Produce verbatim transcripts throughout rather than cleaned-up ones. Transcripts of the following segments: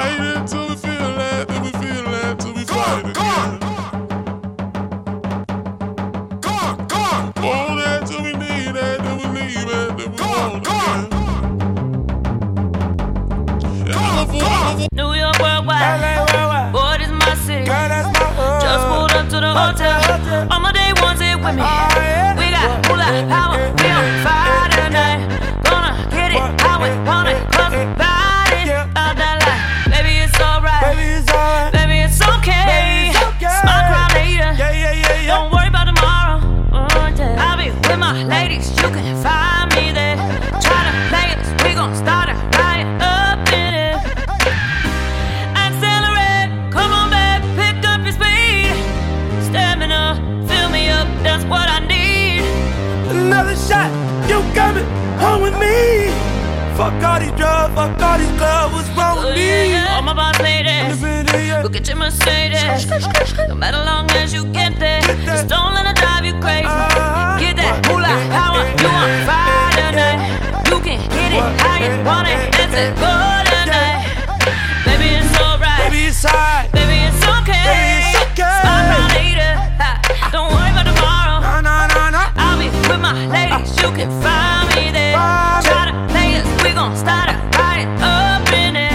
Fight it till we feel that, till we feel that, till we fight it. Want that till we need that, till we leave it, till we want it. New York worldwide, boy, this my city. Just pulled up to the hotel. All my day ones here with me. We got moolah power, we on fire tonight. Gonna get it how we want it, cause we bout it. Out that life, baby it's alright, baby it's okay. Smile, cry later, don't worry about tomorrow. I'll be with my ladies, you can find me there. Try to play us, we gon' start a riot up in it. Accelerate, come on back, pick up your speed. Stamina, fill me up, that's what I need. Another shot, you coming home with me. Fuck all these drugs, fuck all these clubs, what's wrong with me? All my boss ladies, look at your Mercedes. No matter long as you get there, just don't let it drive you crazy. Get that moolah power, you on fire tonight. You can get it how you want it, let's it go tonight. Baby it's alright, Baby it's alright, baby it's okay. Baby, it's okay. Smile cry later, don't worry about tomorrow. no, no, no, no. I'll be with my ladies, you can find me there. Try to play us, we gon' start a riot up in it.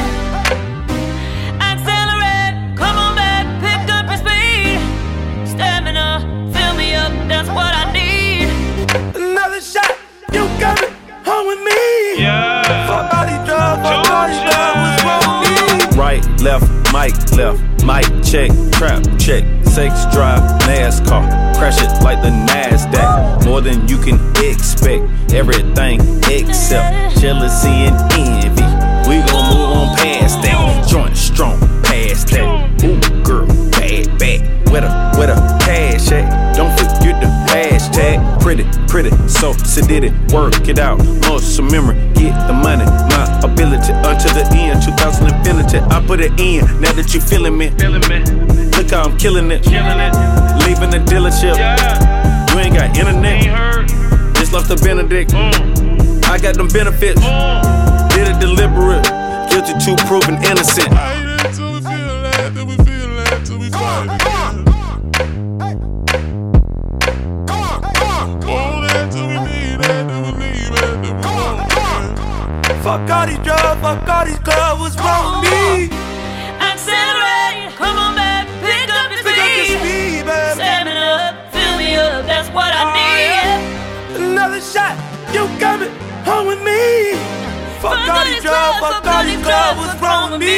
Accelerate, come on back, pick up your speed. Stamina, fill me up, that's what I need. Another shot, you coming home with me. Yeah. Fuck all these drugs, fuck all these drugs, what's wrong with me? Right, left, mic left, mic check, trap check, sex drive, NASCAR, crash it like the NASDAQ. More than you can expect, everything except jealousy and envy. We gon' move on past that, joint strong past that. Ooh, girl, bad, bad, where the, where the cash at? Don't forget the hashtag, pretty, pretty, so sedated, work it out, muscle memory, get the money, my ability, until the end, two thousand infinity, I put it in, now that you feeling me, feeling me. Look how I'm killing it, killing it. Leaving the dealership, yeah. You ain't got internet, ain't heard. Just left the Benedict, mm. I got them benefits, mm. Did it deliberate, guilty to proven innocent. Fight it till we feel that, till we feel that, till we fight it. Want that till we need that, till we leave it, till we want it. Fuck all these drugs, fuck all these clubs, what's wrong with me? Accelerate, come on back, pick up your Pick up your speed. speed, baby. Stamina, fill me up, that's what I Oh, need. yeah. Another shot, you coming home with me. Fuck all these drugs, fuck all these clubs, what's wrong with me?